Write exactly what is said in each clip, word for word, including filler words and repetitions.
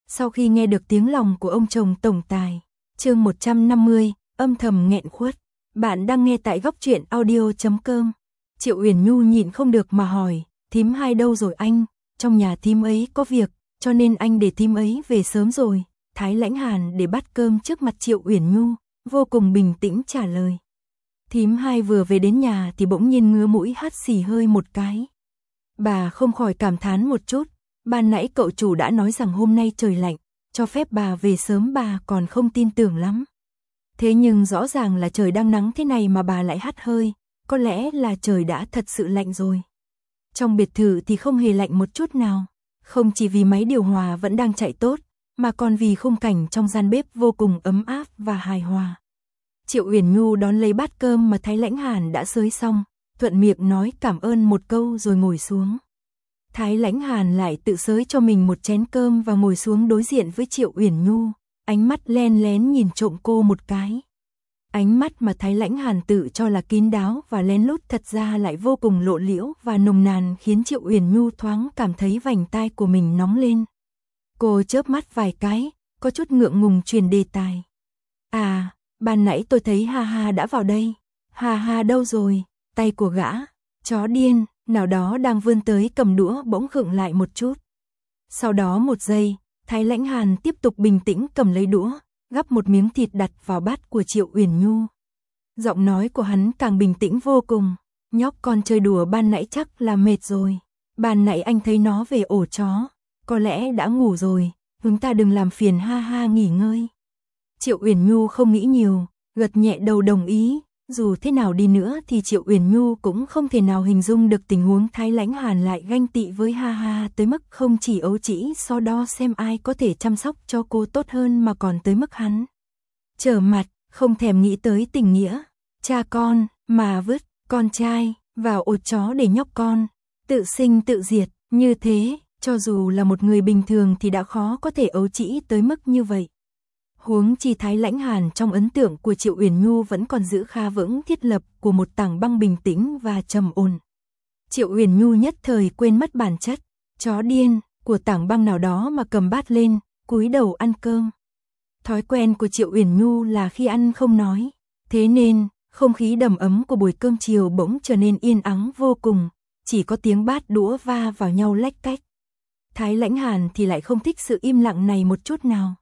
Sau khi nghe được tiếng lòng của ông chồng tổng tài, chương một trăm năm mươi, âm thầm nghẹn khuất. Bạn đang nghe tại góc truyện audio chấm com. Triệu Uyển Nhu nhịn không được mà hỏi, thím hai đâu rồi anh? Trong nhà thím ấy có việc, cho nên anh để thím ấy về sớm rồi. Thái Lãnh Hàn để bát cơm trước mặt Triệu Uyển Nhu, vô cùng bình tĩnh trả lời. Thím hai vừa về đến nhà thì bỗng nhiên ngứa mũi hắt xì hơi một cái. Bà không khỏi cảm thán một chút, ban nãy cậu chủ đã nói rằng hôm nay trời lạnh, cho phép bà về sớm bà còn không tin tưởng lắm. Thế nhưng rõ ràng là trời đang nắng thế này mà bà lại hắt hơi, có lẽ là trời đã thật sự lạnh rồi. Trong biệt thự thì không hề lạnh một chút nào, không chỉ vì máy điều hòa vẫn đang chạy tốt, mà còn vì khung cảnh trong gian bếp vô cùng ấm áp và hài hòa. Triệu Uyển Nhu đón lấy bát cơm mà Thái Lãnh Hàn đã xới xong, thuận miệng nói cảm ơn một câu rồi ngồi xuống. Thái Lãnh Hàn lại tự xới cho mình một chén cơm và ngồi xuống đối diện với Triệu Uyển Nhu, ánh mắt len lén nhìn trộm cô một cái. Ánh mắt mà Thái Lãnh Hàn tự cho là kín đáo và lén lút thật ra lại vô cùng lộ liễu và nồng nàn, khiến Triệu Uyển Nhu thoáng cảm thấy vành tai của mình nóng lên. Cô chớp mắt vài cái, có chút ngượng ngùng truyền đề tài. À, ban nãy tôi thấy Ha Ha đã vào đây. Ha Ha đâu rồi? Tay của gã chó điên nào đó đang vươn tới cầm đũa bỗng khựng lại một chút. Sau đó một giây, Thái Lãnh Hàn tiếp tục bình tĩnh cầm lấy đũa, gắp một miếng thịt đặt vào bát của Triệu Uyển Nhu. Giọng nói của hắn càng bình tĩnh vô cùng. Nhóc con chơi đùa ban nãy chắc là mệt rồi. Ban nãy anh thấy nó về ổ chó, có lẽ đã ngủ rồi, chúng ta đừng làm phiền Ha Ha nghỉ ngơi. Triệu Uyển Nhu không nghĩ nhiều, gật nhẹ đầu đồng ý. Dù thế nào đi nữa thì Triệu Uyển Nhu cũng không thể nào hình dung được tình huống Thái Lãnh Hàn lại ganh tị với Ha Ha tới mức không chỉ ấu trĩ so đo xem ai có thể chăm sóc cho cô tốt hơn mà còn tới mức hắn trở mặt, không thèm nghĩ tới tình nghĩa cha con mà vứt con trai vào ổ chó để nhóc con tự sinh tự diệt. Như thế, cho dù là một người bình thường thì đã khó có thể ấu trĩ tới mức như vậy. Huống chi Thái Lãnh Hàn trong ấn tượng của Triệu Uyển Nhu vẫn còn giữ khá vững thiết lập của một tảng băng bình tĩnh và trầm ổn. Triệu Uyển Nhu nhất thời quên mất bản chất chó điên của tảng băng nào đó mà cầm bát lên, cúi đầu ăn cơm. Thói quen của Triệu Uyển Nhu là khi ăn không nói, thế nên không khí đầm ấm của buổi cơm chiều bỗng trở nên yên ắng vô cùng, chỉ có tiếng bát đũa va vào nhau lách cách. Thái Lãnh Hàn thì lại không thích sự im lặng này một chút nào.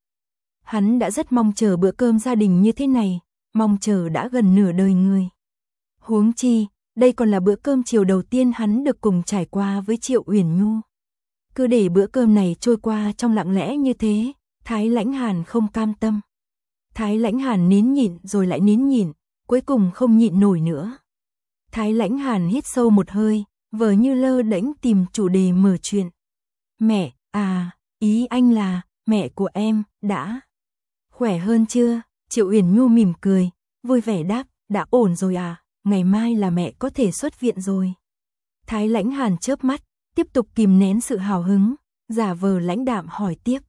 Hắn đã rất mong chờ bữa cơm gia đình như thế này, mong chờ đã gần nửa đời người. Huống chi, đây còn là bữa cơm chiều đầu tiên hắn được cùng trải qua với Triệu Uyển Nhu. Cứ để bữa cơm này trôi qua trong lặng lẽ như thế, Thái Lãnh Hàn không cam tâm. Thái Lãnh Hàn nín nhịn rồi lại nín nhịn, cuối cùng không nhịn nổi nữa. Thái Lãnh Hàn hít sâu một hơi, vờ như lơ đễnh tìm chủ đề mở chuyện. Mẹ, à, ý anh là, mẹ của em, đã khỏe hơn chưa? Triệu Uyển Nhu mỉm cười, vui vẻ đáp, đã ổn rồi à, ngày mai là mẹ có thể xuất viện rồi. Thái Lãnh Hàn chớp mắt, tiếp tục kìm nén sự hào hứng, giả vờ lãnh đạm hỏi tiếp.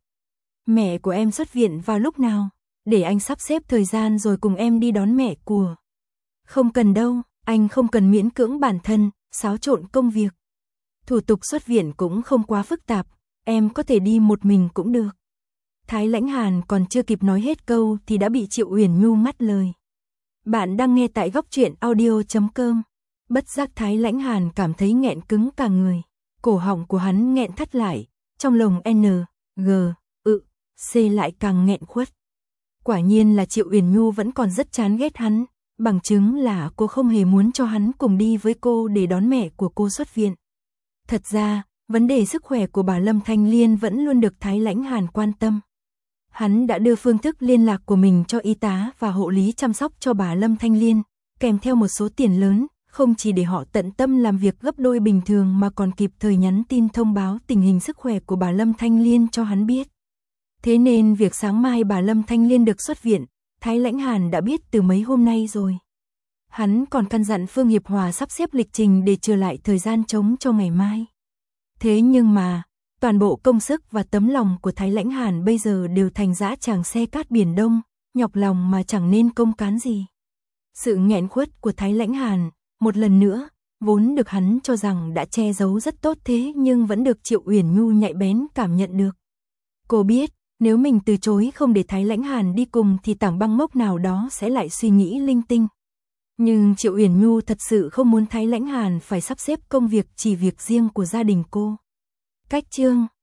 Mẹ của em xuất viện vào lúc nào? Để anh sắp xếp thời gian rồi cùng em đi đón mẹ của. Không cần đâu, anh không cần miễn cưỡng bản thân, xáo trộn công việc. Thủ tục xuất viện cũng không quá phức tạp, em có thể đi một mình cũng được. Thái Lãnh Hàn còn chưa kịp nói hết câu thì đã bị Triệu Uyển Nhu ngắt lời. Bạn đang nghe tại góc truyện audio chấm com. Bất giác Thái Lãnh Hàn cảm thấy nghẹn cứng cả người. Cổ họng của hắn nghẹn thắt lại, trong lồng N, G, ự, C lại càng nghẹn khuất. Quả nhiên là Triệu Uyển Nhu vẫn còn rất chán ghét hắn, bằng chứng là cô không hề muốn cho hắn cùng đi với cô để đón mẹ của cô xuất viện. Thật ra, vấn đề sức khỏe của bà Lâm Thanh Liên vẫn luôn được Thái Lãnh Hàn quan tâm. Hắn đã đưa phương thức liên lạc của mình cho y tá và hộ lý chăm sóc cho bà Lâm Thanh Liên, kèm theo một số tiền lớn, không chỉ để họ tận tâm làm việc gấp đôi bình thường mà còn kịp thời nhắn tin thông báo tình hình sức khỏe của bà Lâm Thanh Liên cho hắn biết. Thế nên việc sáng mai bà Lâm Thanh Liên được xuất viện, Thái Lãnh Hàn đã biết từ mấy hôm nay rồi. Hắn còn căn dặn Phương Hiệp Hòa sắp xếp lịch trình để trở lại thời gian trống cho ngày mai. Thế nhưng mà, toàn bộ công sức và tấm lòng của Thái Lãnh Hàn bây giờ đều thành dã tràng xe cát biển đông, nhọc lòng mà chẳng nên công cán gì. Sự nghẹn khuất của Thái Lãnh Hàn, một lần nữa, vốn được hắn cho rằng đã che giấu rất tốt thế nhưng vẫn được Triệu Uyển Nhu nhạy bén cảm nhận được. Cô biết, Nếu mình từ chối không để Thái Lãnh Hàn đi cùng thì Tảng Băng ngốc nào đó sẽ lại suy nghĩ linh tinh. Nhưng Triệu Uyển Nhu thật sự không muốn Thái Lãnh Hàn phải sắp xếp công việc chỉ việc riêng của gia đình cô. Cách chương